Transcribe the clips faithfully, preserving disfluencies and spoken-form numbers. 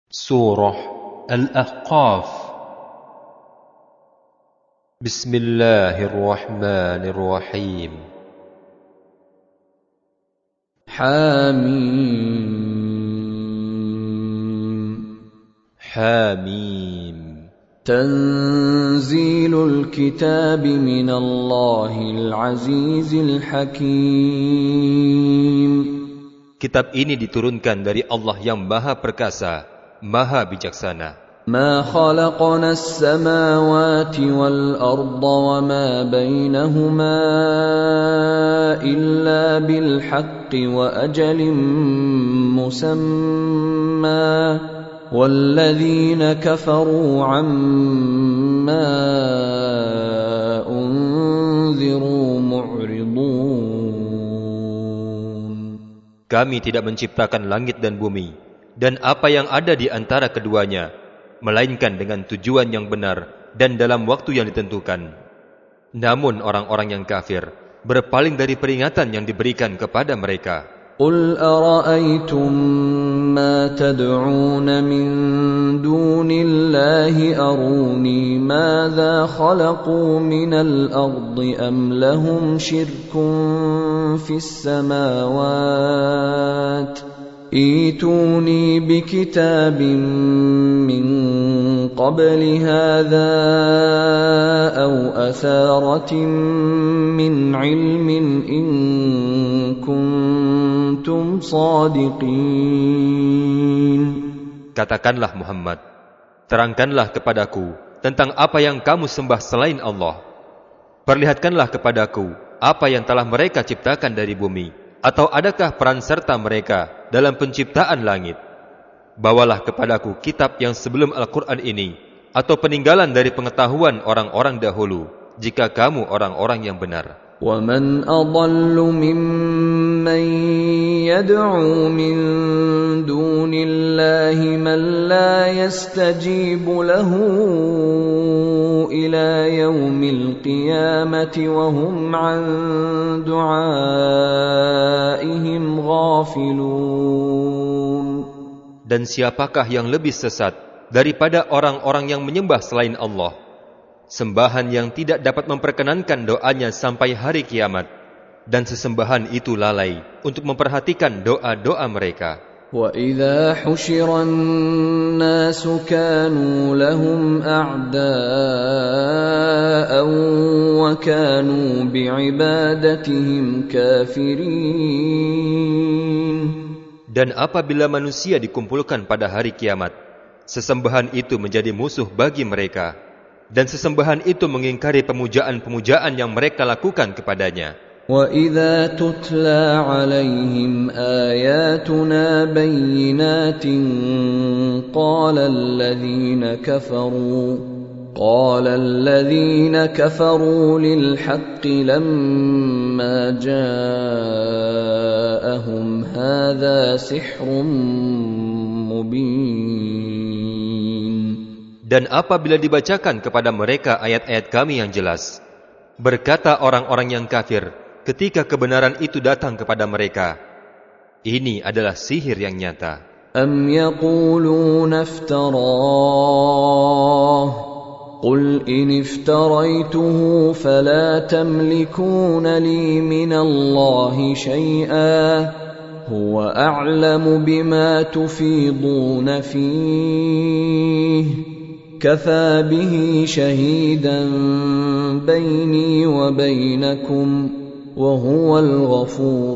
Surah Al-Ahqaf. Bismillahirrahmanirrahim. Hamim. Hamim. Tanzilul kitab minallahil azizil hakim. Kitab ini diturunkan dari Allah yang Maha Perkasa, Maha Bijaksana. Ma khalaqna as-samawati wal arda wa ma bainahuma illa bil haqqi wa ajalin musamma walladzina kafaru amma unziru mu'ridun. Kami tidak menciptakan langit dan bumi dan apa yang ada di antara keduanya, melainkan dengan tujuan yang benar dan dalam waktu yang ditentukan. Namun orang-orang yang kafir berpaling dari peringatan yang diberikan kepada mereka. Qul ara'aytum ma tad'un min dunillahi aruni madza khalaqu minal ardi am lahum shirkun fis samawati Ituni bikitabin min qabli hadha aw atharatin min ilmin in kuntum sadiqin. Katakanlah Muhammad, terangkanlah kepadaku tentang apa yang kamu sembah selain Allah. Perlihatkanlah kepadaku apa yang telah mereka ciptakan dari bumi. Atau adakah peran serta mereka dalam penciptaan langit? Bawalah kepadaku kitab yang sebelum Al-Quran ini, atau peninggalan dari pengetahuan orang-orang dahulu, jika kamu orang-orang yang benar. وَمَنْ أَضَلُّ مِمَّنْ يَدْعُو مِنْ دُونِ اللَّهِ مَنْ لَا يَسْتَجِيبُ لَهُ إِلَى يَوْمِ الْقِيَامَةِ وَهُمْ عَنْ دُعَائِهِمْ غَافِلُونَ. Dan siapakah yang lebih sesat daripada orang-orang yang menyembah selain Allah, sembahan yang tidak dapat memperkenankan doanya sampai hari kiamat, dan sesembahan itu lalai untuk memperhatikan doa-doa mereka. وَإِذَا حُشِرَ النَّاسُ كَانُوا لَهُمْ أَعْدَاءً وَكَانُوا بِعِبَادَتِهِمْ كَافِرِينَ. Dan apabila manusia dikumpulkan pada hari kiamat, sesembahan itu menjadi musuh bagi mereka, dan sesembahan itu mengingkari pemujaan-pemujaan yang mereka lakukan kepadanya. وَإِذَا تُتْلَى عَلَيْهِمْ آيَاتُنَا بَيِّنَاتٍ قَالَ الَّذِينَ كَفَرُوا قَالَ الَّذِينَ كَفَرُوا لِلْحَقِّ لَمَّا جَاءَهُمْ هَذَا سِحْرٌ مُبِينٌ. Dan apabila dibacakan kepada mereka ayat-ayat kami yang jelas, berkata orang-orang yang kafir ketika kebenaran itu datang kepada mereka, ini adalah sihir yang nyata. Am yaquluna iftarah Qul in iftaraituhu fala tamlikuna li minallahi shay'an huwa a'lamu bima tufiduna fihi كفى به شهيدا بيني وبينكم وهو الغفور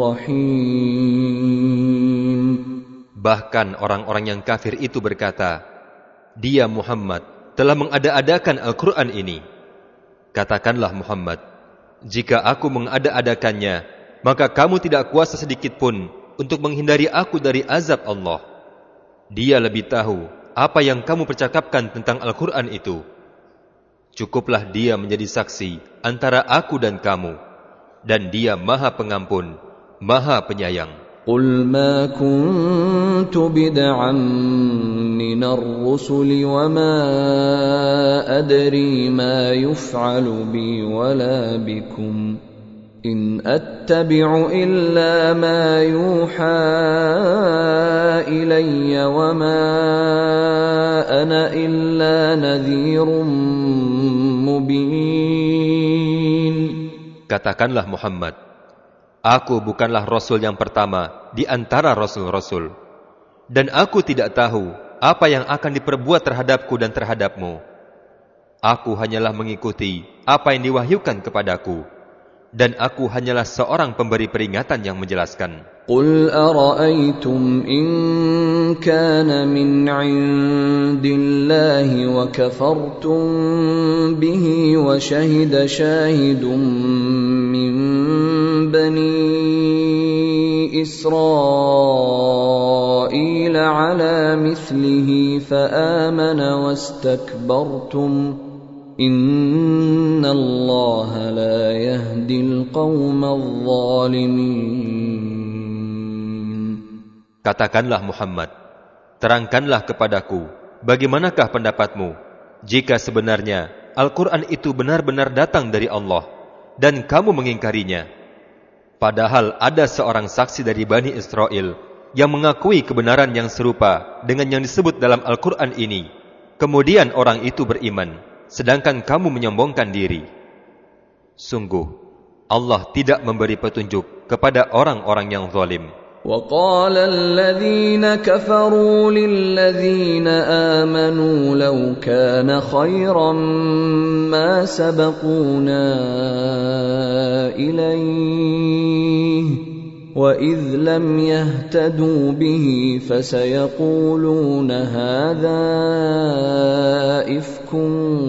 الرحيم. Bahkan orang-orang yang kafir itu berkata, dia Muhammad telah mengada-adakan Al-Quran ini. Katakanlah Muhammad, jika aku mengada-adakannya, maka kamu tidak kuasa sedikit pun untuk menghindari aku dari azab Allah. Dia lebih tahu apa yang kamu percakapkan tentang Al-Quran itu. Cukuplah dia menjadi saksi antara aku dan kamu, dan dia Maha Pengampun, Maha Penyayang. Qul ma kuntu bid'an minar rusuli wa ma adri ma yuf'alu bi wala bikum إن أتبع إلا ما يوحى إلي وما أنا إلا نذير مبين. Katakanlah Muhammad, aku bukanlah Rasul yang pertama di antara Rasul-Rasul, dan aku tidak tahu apa yang akan diperbuat terhadapku dan terhadapmu. Aku hanyalah mengikuti apa yang diwahyukan kepadaku, dan aku hanyalah seorang pemberi peringatan yang menjelaskan. Qul ara'aytum in kana min 'indillahi wa kafartum bihi wa shahida shahidun min bani Israila 'ala mithlihi fa amana wastakbartum Inna Allah la yahdil qawmal zalimin. Katakanlah Muhammad, terangkanlah kepadaku, bagaimanakah pendapatmu jika sebenarnya Al-Quran itu benar-benar datang dari Allah dan kamu mengingkarinya, padahal ada seorang saksi dari Bani Israel yang mengakui kebenaran yang serupa dengan yang disebut dalam Al-Quran ini, kemudian orang itu beriman, sedangkan kamu menyombongkan diri. Sungguh, Allah tidak memberi petunjuk kepada orang-orang yang zalim. وَقَالَ الَّذِينَ كَفَرُوا لِلَّذِينَ آمَنُوا لَوْ كَانَ خَيْرًا مَا سَبَقُونَا إِلَيْهِ وَإِذْ لَمْ يَهْتَدُوا بِهِ فَسَيَقُولُونَ هَذَا إِفْكٌ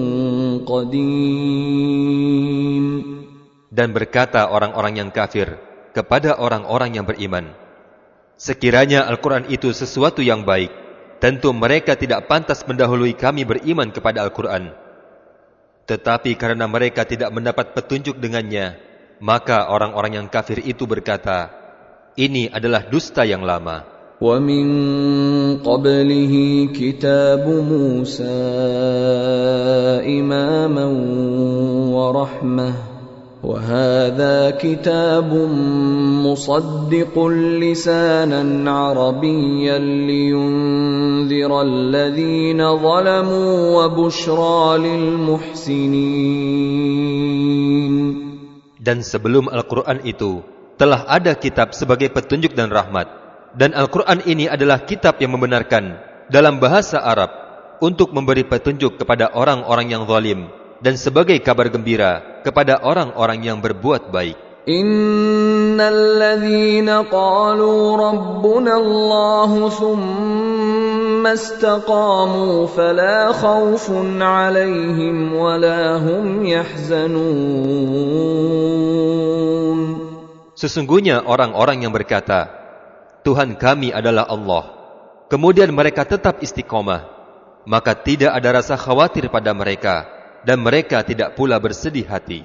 قَدِيمٌ. Dan berkata orang-orang yang kafir kepada orang-orang yang beriman, sekiranya Al-Quran itu sesuatu yang baik, tentu mereka tidak pantas mendahului kami beriman kepada Al-Quran. Tetapi karena mereka tidak mendapat petunjuk dengannya, maka orang-orang yang kafir itu berkata, ini adalah dusta yang lama. وَمِن قَبْلِهِ كِتَابُ مُوسَى إِمَامًا وَرَحْمَةً وَهَذَا كِتَابٌ مُصَدِّقٌ لِسَانًا عَرَبِيًّا لِيُنذِرَ الَّذِينَ ظَلَمُوا وَبُشْرَى لِلْمُحْسِنِينَ. Dan sebelum Al-Quran itu telah ada kitab sebagai petunjuk dan rahmat, dan Al-Quran ini adalah kitab yang membenarkan dalam bahasa Arab untuk memberi petunjuk kepada orang-orang yang zalim dan sebagai kabar gembira kepada orang-orang yang berbuat baik. Innal ladzina qalu rabbuna Allah thumma istaqamu fala khaufun 'alaihim wala hum yahzanun. Sesungguhnya orang-orang yang berkata, Tuhan kami adalah Allah, kemudian mereka tetap istiqomah, maka tidak ada rasa khawatir pada mereka, dan mereka tidak pula bersedih hati.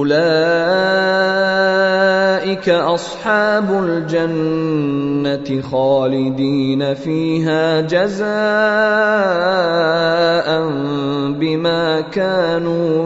Ulaika ashabul jannati khalidina fiha jazaa'an bima kanu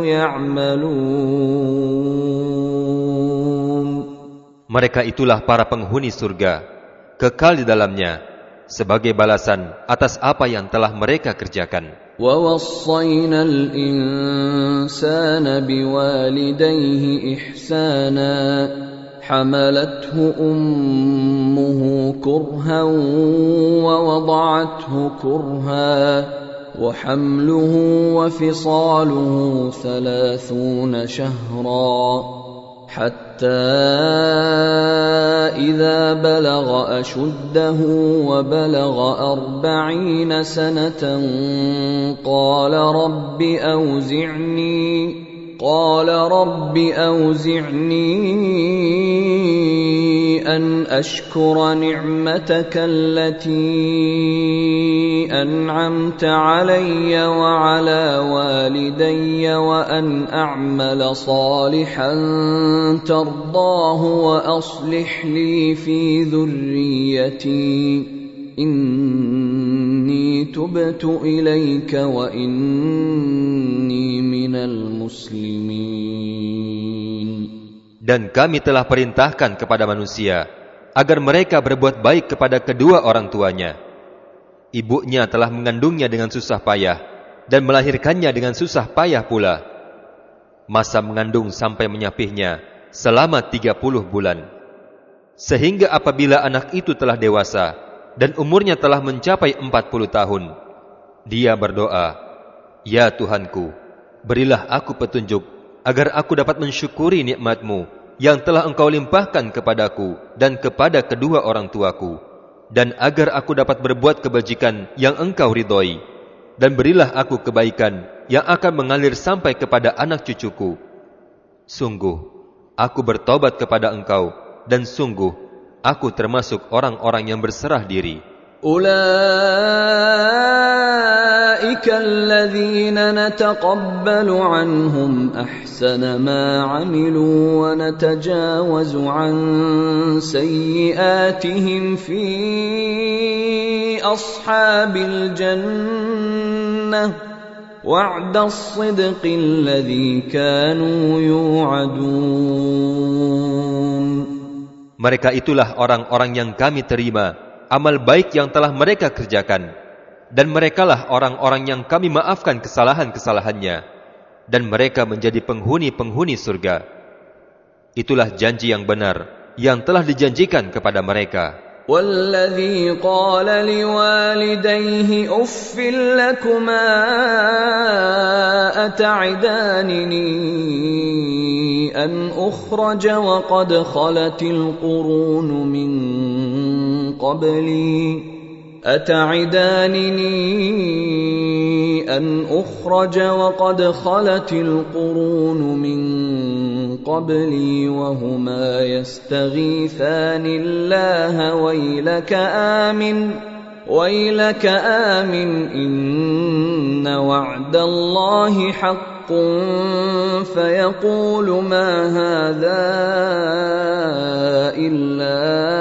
ya'malun. Mereka itulah para penghuni surga, kekal di dalamnya, sebagai balasan atas apa yang telah mereka kerjakan. وَوَصَّيْنَا الْإِنسَانَ بِوَالِدَيْهِ إِحْسَانًا حَمَلَتْهُ أُمُّهُ كُرْهًا وَوَضَعَتْهُ كُرْهًا وَحَمْلُهُ وَفِصَالُهُ ثَلَاثُونَ شَهْرًا حتى إذا بلغ أشده وبلغ أربعين سنة قال رب أوزعني قال رب أوزعني أن أشكر نعمتك التي أنعمت علي وعلى والدي وأن أعمل صالحا ترضاه وأصلح لي في ذريتي إني تبت إليك وإني من المسلمين. Dan kami telah perintahkan kepada manusia agar mereka berbuat baik kepada kedua orang tuanya. Ibunya telah mengandungnya dengan susah payah dan melahirkannya dengan susah payah pula. Masa mengandung sampai menyapihnya selama tiga puluh bulan. Sehingga apabila anak itu telah dewasa dan umurnya telah mencapai empat puluh tahun, dia berdoa, "Ya Tuhanku, berilah aku petunjuk agar aku dapat mensyukuri nikmat-Mu yang telah Engkau limpahkan kepadaku dan kepada kedua orang tuaku, dan agar aku dapat berbuat kebajikan yang Engkau ridhoi, dan berilah aku kebaikan yang akan mengalir sampai kepada anak cucuku. Sungguh, aku bertobat kepada Engkau, dan sungguh, aku termasuk orang-orang yang berserah diri." أولئك الذين نتقبل عنهم أحسن ما عملوا ونتجاوز عن سيئاتهم في أصحاب الجنة وعد الصدق الذي كانوا يوعدون. Mereka itulah orang-orang yang kami terima amal baik yang telah mereka kerjakan, dan merekalah orang-orang yang kami maafkan kesalahan-kesalahannya, dan mereka menjadi penghuni-penghuni surga. Itulah janji yang benar yang telah dijanjikan kepada mereka. وَالَّذِي قَالَ لِوَالِدَيْهِ أُفٍّ لَكُمَا أَتَعِدَانِنِي أَنْ أُخْرَجَ وَقَدْ خَلَتِ الْقُرُونُ مِنْ قَبْلِي أَتَعِدَانِنِي أَنْ أُخْرَجَ وَقَدْ خَلَتِ الْقُرُونُ مِنْ قَبْلِي وَهُمَا يَسْتَغِيثَانِ اللَّهَ وَيْلَكَ آمِنْ وَيْلَكَ آمِنْ إِنَّ وَعْدَ اللَّهِ حَقٌّ فَيَقُولُ مَا هَذَا إِلَّا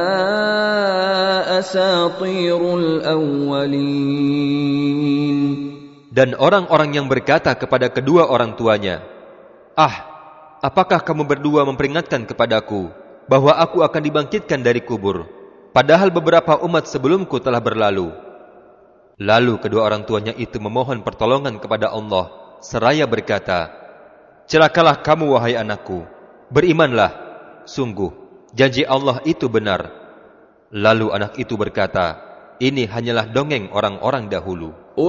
أَسَاطِيرُ الْأَوَّلِينَ. Dan orang-orang yang berkata kepada kedua orang tuanya, "Ah, apakah kamu berdua memperingatkan kepadaku bahwa aku akan dibangkitkan dari kubur, padahal beberapa umat sebelumku telah berlalu?" Lalu kedua orang tuanya itu memohon pertolongan kepada Allah, seraya berkata, "Celakalah kamu wahai anakku, berimanlah, sungguh janji Allah itu benar." Lalu anak itu berkata, "Ini hanyalah dongeng orang-orang dahulu."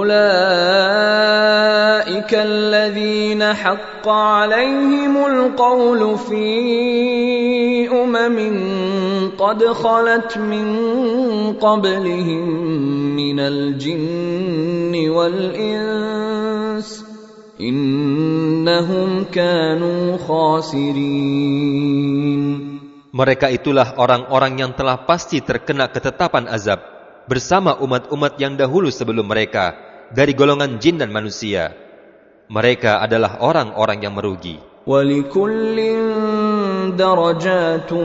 أولئك الذين حق عليهم القول في أمم قد خلت من قبلهم من الجن والإنس إنهم كانوا خاسرين. Mereka itulah orang-orang yang telah pasti terkena ketetapan azab bersama umat-umat yang dahulu sebelum mereka dari golongan jin dan manusia. Mereka adalah orang-orang yang merugi. وَلِكُلٍّ دَرَجَاتٌ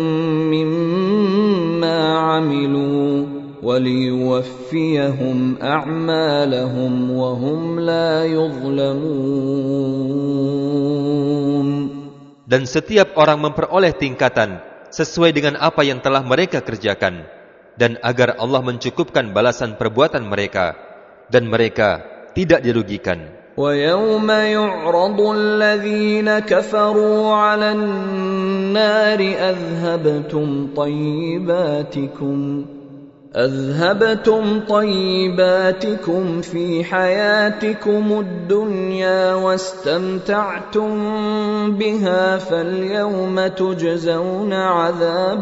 مِّمَّا عَمِلُوا وَلِيُوَفِّيَهُمْ أَعْمَالَهُمْ وَهُمْ لَا يُظْلَمُونَ. Dan setiap orang memperoleh tingkatan sesuai dengan apa yang telah mereka kerjakan, dan agar Allah mencukupkan balasan perbuatan mereka, dan mereka tidak dirugikan. وَيَوْمَ يُعْرَضُ الَّذِينَ كَفَرُوا عَلَى النَّارِ أَذْهَبْتُمْ طَيِّبَاتِكُمْ أَذْهَبْتُمْ طَيِّبَاتِكُمْ فِي حَيَاتِكُمُ الدُّنْيَا وَاسْتَمْتَعْتُمْ بِهَا فَالْيَوْمَ تُجْزَوْنَ عَذَابَ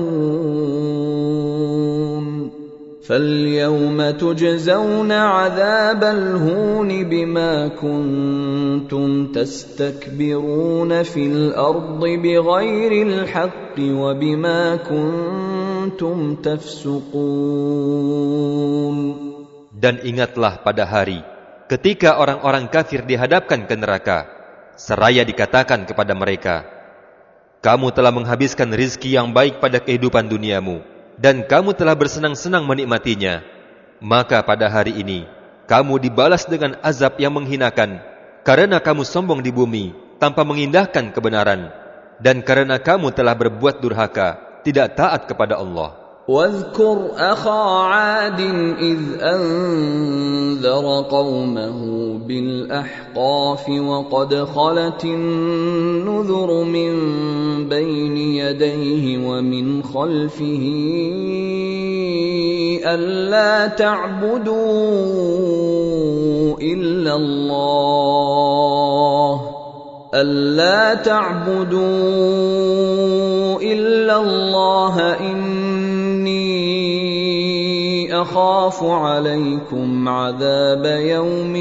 الْهُونِ فَالْيَوْمَ تُجْزَوْنَ عَذَابَ الْهُونِ بِمَا كُنتُمْ تَسْتَكْبِرُونَ فِي الْأَرْضِ بِغَيْرِ الْحَقِّ وَبِمَا كُنتُمْ تَفْسُقُونَ. Dan ingatlah pada hari ketika orang-orang kafir dihadapkan ke neraka, seraya dikatakan kepada mereka, "Kamu telah menghabiskan rizki yang baik pada kehidupan duniamu, dan kamu telah bersenang-senang menikmatinya. Maka pada hari ini, kamu dibalas dengan azab yang menghinakan, karena kamu sombong di bumi tanpa mengindahkan kebenaran, dan karena kamu telah berbuat durhaka, tidak taat kepada Allah. واذكر أخا عاد إذ أنذر قومه بالأحقاف وقد خلت النذر من بين يديه ومن خلفه ألا تعبدوا إلا الله ألا تعبدوا إلا الله أخاف عليكم عذاب يوم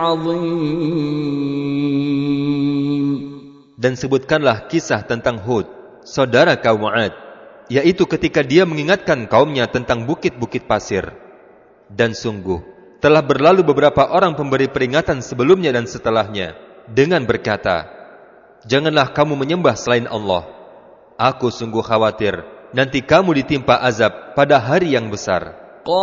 عظيم. Dan sebutkanlah kisah tentang Hud, saudara kaum 'Ad, yaitu ketika dia mengingatkan kaumnya tentang bukit-bukit pasir. Dan sungguh, telah berlalu beberapa orang pemberi peringatan sebelumnya dan setelahnya, dengan berkata, janganlah kamu menyembah selain Allah. Aku sungguh khawatir, nanti kamu ditimpa azab pada hari yang besar.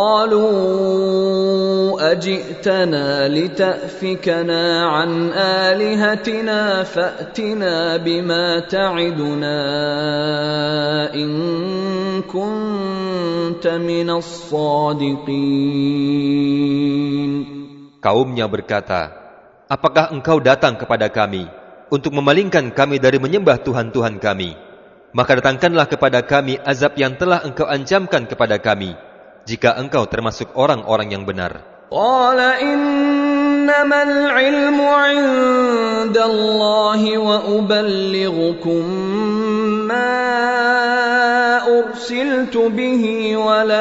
قالوا أجئتنا لتأفكنا عن آلهتنا فأتنا بما تعدنا إن كنت من الصادقين. Kaumnya berkata, apakah engkau datang kepada kami untuk memalingkan kami dari menyembah Tuhan-Tuhan kami? Maka datangkanlah kepada kami azab yang telah engkau ancamkan kepada kami, jika engkau termasuk orang-orang yang benar. Qala innamal ilmu 'indallahi wa uballighukum ma ursiltu bihi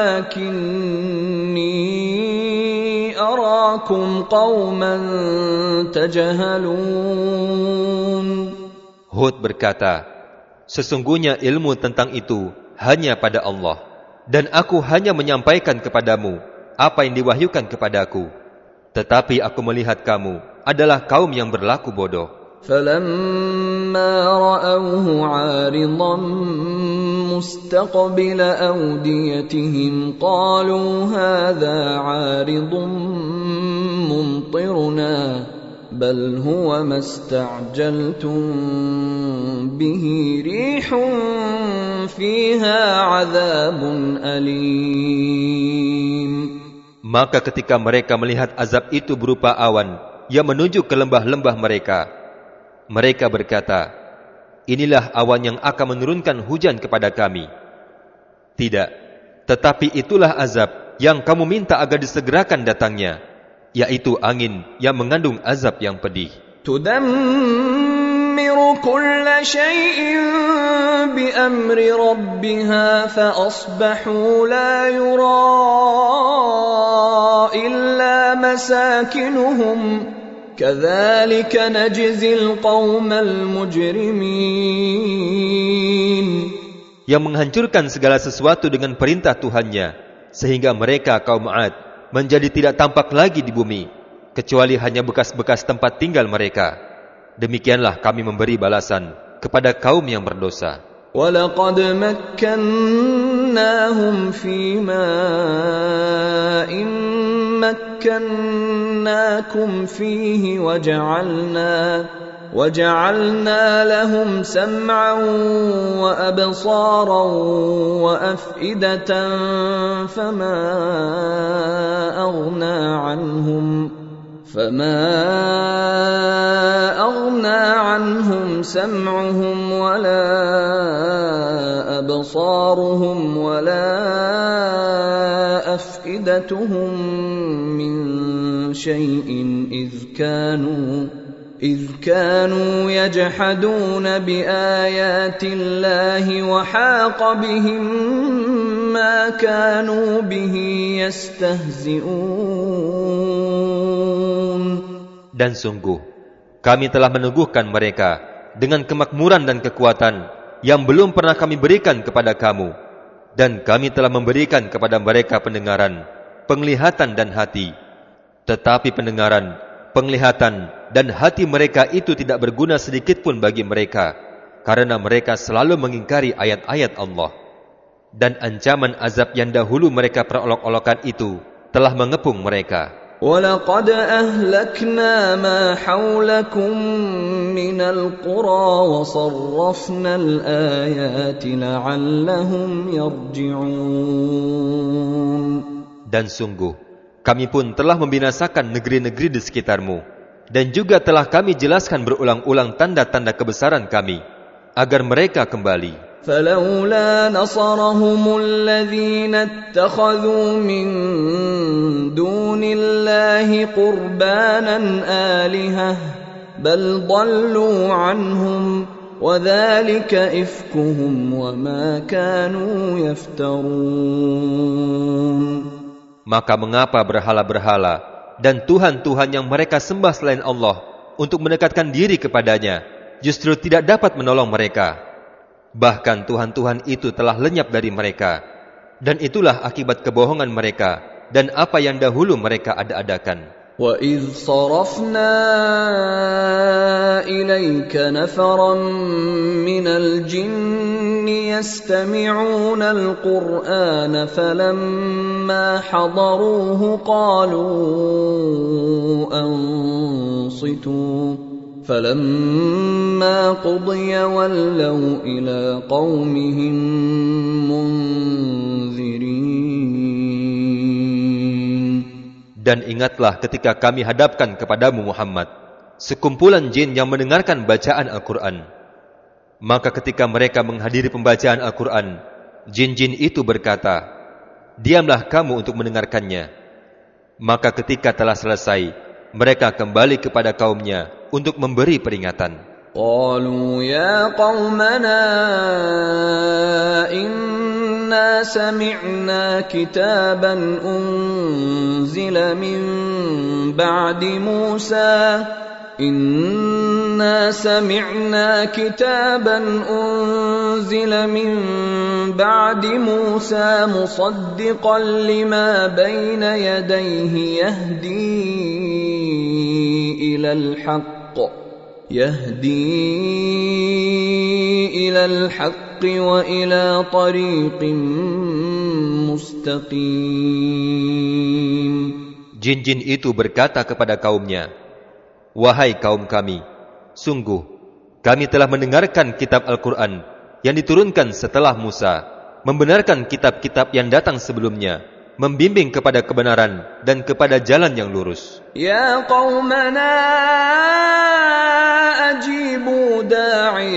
walakinni arakum qauman tajhalun. Hud berkata, sesungguhnya ilmu tentang itu hanya pada Allah, dan aku hanya menyampaikan kepadamu apa yang diwahyukan kepadaku. Tetapi aku melihat kamu adalah kaum yang berlaku bodoh. فَلَمَّا رَأَوْهُ عَارِضًا مُسْتَقْبِلَ أَوْدِيَتِهِمْ قَالُوا هَذَا عَارِضٌ مُمْطِرُنَا بَلْ هُوَ مَا اسْتَعْجَلْتُمْ بِهِ رِيحٌ فِيهَا عَذَابٌ أَلِيمٌ. Maka ketika mereka melihat azab itu berupa awan yang menuju ke lembah-lembah mereka, mereka berkata, inilah awan yang akan menurunkan hujan kepada kami. Tidak, tetapi itulah azab yang kamu minta agar disegerakan datangnya, yaitu angin yang mengandung azab yang pedih. Tudammiru kulla shay'in bi amri rabbiha fa asbahu la yura illa masakinuhum kadzalika najzil qaumal mujrimin. Yang menghancurkan segala sesuatu dengan perintah Tuhannya, sehingga mereka kaum 'Ad menjadi tidak tampak lagi di bumi, kecuali hanya bekas-bekas tempat tinggal mereka. Demikianlah kami memberi balasan kepada kaum yang berdosa. وَلَقَدْ مَكَّنَّاهُمْ فِي مَاءٍ مَكَّنَّاكُمْ فِيهِ وَجَعَلْنَا وَجَعَلْنَا لَهُمْ سَمْعًا وَأَبْصَارًا وَأَفْئِدَةً فَمَا أَغْنَى عَنْهُمْ فَمَا أَغْنَى عَنْهُمْ سَمْعُهُمْ وَلَا أَبْصَارُهُمْ وَلَا أَفْئِدَتُهُمْ مِنْ شَيْءٍ إِذْ كَانُوا إذ كانوا يجحدون بآيات الله وحاق بهم ما كانوا به يستهزئون. Dan sungguh, kami telah meneguhkan mereka dengan kemakmuran dan kekuatan yang belum pernah kami berikan kepada kamu. Dan kami telah memberikan kepada mereka pendengaran, penglihatan dan hati. Tetapi pendengaran, penglihatan dan hati mereka itu tidak berguna sedikit pun bagi mereka, karena mereka selalu mengingkari ayat-ayat Allah. Dan ancaman azab yang dahulu mereka perolok-olokan itu telah mengepung mereka. وَلَقَدْ أَهْلَكْنَا مَا حَوْلَكُمْ مِنَ الْقُرَى وَصَرَّفْنَا الْآيَاتِ لَعَلَّهُمْ يَرْجِعُونَ. Dan sungguh, kami pun telah membinasakan negeri-negeri di sekitarmu, dan juga telah kami jelaskan berulang-ulang tanda-tanda kebesaran kami, agar mereka kembali. فَلَوْلَا نَصَرَهُمُ الَّذِينَ اتَّخَذُوا مِن دُونِ اللَّهِ قُرْبَانًا آلِهَةً بَلْ ضَلُّوا عَنْهُمْ وَذَلِكَ إِفْكُهُمْ وَمَا كَانُوا يَفْتَرُونَ. Maka mengapa berhala-berhala dan Tuhan-Tuhan yang mereka sembah selain Allah untuk mendekatkan diri kepadanya justru tidak dapat menolong mereka? Bahkan Tuhan-Tuhan itu telah lenyap dari mereka, dan itulah akibat kebohongan mereka dan apa yang dahulu mereka ada-adakan. وَإِذْ صَرَفْنَا إِلَيْكَ نَفَرًا مِنَ الْجِنِّ يَسْتَمِعُونَ الْقُرْآنَ فَلَمَّا حَضَرُوهُ قَالُوا أَنصِتُوا فَلَمَّا قُضِيَ وَلَّوْا إِلَى قَوْمِهِمْ مُنذِرِينَ. Dan ingatlah ketika kami hadapkan kepadamu Muhammad sekumpulan jin yang mendengarkan bacaan Al-Quran. Maka ketika mereka menghadiri pembacaan Al-Quran, jin-jin itu berkata, "Diamlah kamu untuk mendengarkannya." Maka ketika telah selesai, mereka kembali kepada kaumnya untuk memberi peringatan. قالوا يا قومنا إنا سمعنا كتابا أنزل من بعد موسى إنا سمعنا كتابا أنزل من بعد موسى مصدقا لما بين يديه يهدي إلى الحق يهدي إلى الحق وإلى طريق مستقيم. Jin-jin itu berkata kepada kaumnya, "Wahai kaum kami, sungguh kami telah mendengarkan kitab Al-Quran yang diturunkan setelah Musa, membenarkan kitab-kitab yang datang sebelumnya, membimbing kepada kebenaran dan kepada jalan yang lurus." Ya qaumana ajibu da'i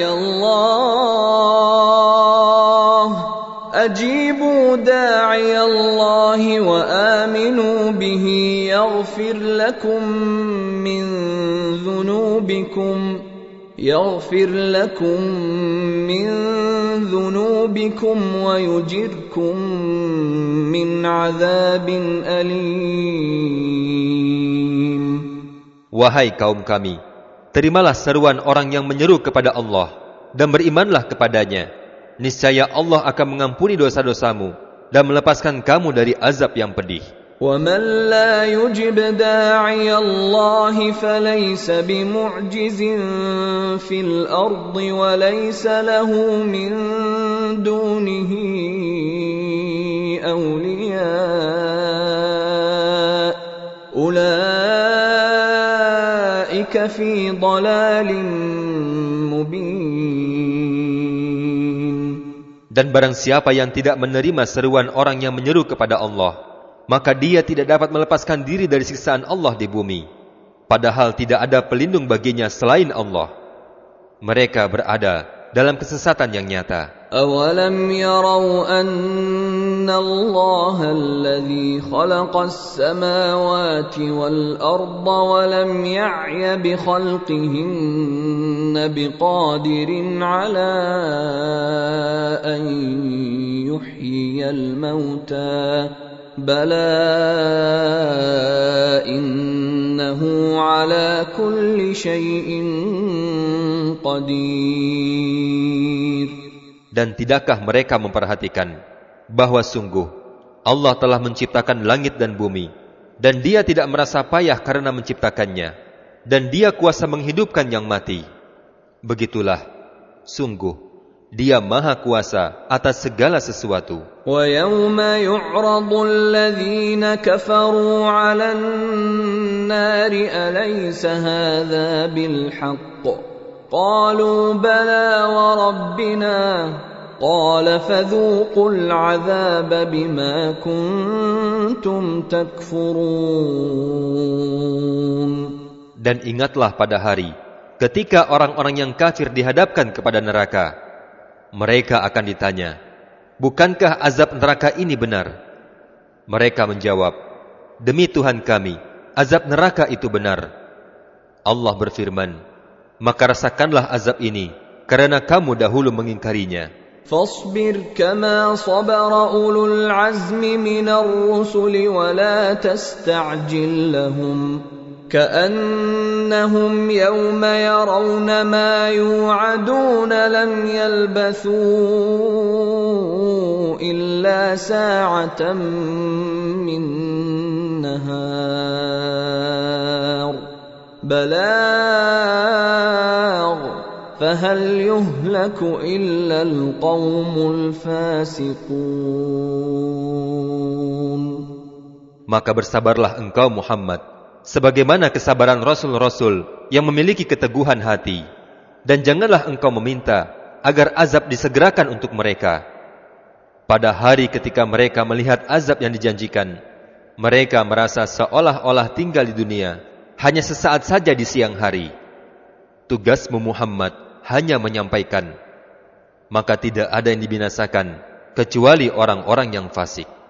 Allah ajibu da'i Allah wa aminu bihi yaghfir lakum min dhunubikum yaghfir lakum min dhunubikum wa yujirkum min azabin alim. Wahai kaum kami, terimalah seruan orang yang menyeru kepada Allah dan berimanlah kepadanya. Niscaya Allah akan mengampuni dosa-dosamu dan melepaskan kamu dari azab yang pedih. وَمَنْ لَا يُجِبْ دَاعِيَ اللَّهِ فَلَيْسَ بِمُعْجِزٍ فِي الْأَرْضِ وَلَيْسَ لَهُ مِنْ دُونِهِ أَوْلِيَاءُ أُولَئِكَ فِي ضَلَالٍ مُبِينٍ. Dan barang siapa yang tidak menerima seruan orang yang menyeru kepada Allah, maka dia tidak dapat melepaskan diri dari siksaan Allah di bumi, padahal tidak ada pelindung baginya selain Allah. Mereka berada dalam kesesatan yang nyata. أَوَلَمْ يَرَوْا أَنَّ اللَّهَ الَّذِي خَلَقَ السَّمَاوَاتِ وَالْأَرْضَ وَلَمْ يَعْيَ بِخَلْقِهِنَّ بِقَادِرٍ عَلَىٰ أَن يُحْيِيَ الْمَوْتَىٰ بَلَىٰ إِنَّهُ عَلَىٰ كُلِّ شَيْءٍ قَدِيرٌ. Dan tidakkah mereka memperhatikan bahwa sungguh Allah telah menciptakan langit dan bumi, dan Dia tidak merasa payah karena menciptakannya, dan Dia kuasa menghidupkan yang mati. Begitulah, sungguh Dia Maha Kuasa atas segala sesuatu. وَيَوْمَ يُعْرَضُ الَّذِينَ كَفَرُوا عَلَى النَّارِ أَلَيْسَ هَذَا بِالْحَقِّ قَالُوا بَلَى وَرَبِّنَا قَالَ فَذُوقُوا الْعَذَابَ بِمَا كُنتُمْ تَكْفُرُونَ. Dan ingatlah pada hari ketika orang-orang yang kafir dihadapkan kepada neraka. Mereka akan ditanya, bukankah azab neraka ini benar? Mereka menjawab, demi Tuhan kami, azab neraka itu benar. Allah berfirman, maka rasakanlah azab ini, karena kamu dahulu mengingkarinya. فاصبر كما صبر أولو العزم من الرسل ولا تستعجل لهم كأنهم يوم يرون ما يوعدون لم يلبثوا إلا ساعة من نهار بلاغ فهل يهلك إلا القوم الفاسقون. Maka bersabarlah engkau Muhammad, sebagaimana kesabaran Rasul-Rasul yang memiliki keteguhan hati. Dan janganlah engkau meminta agar azab disegerakan untuk mereka. Pada hari ketika mereka melihat azab yang dijanjikan, mereka merasa seolah-olah tinggal di dunia hanya sesaat saja di siang hari. Tugasmu Muhammad hanya menyampaikan, maka tidak ada yang dibinasakan kecuali orang-orang yang fasik.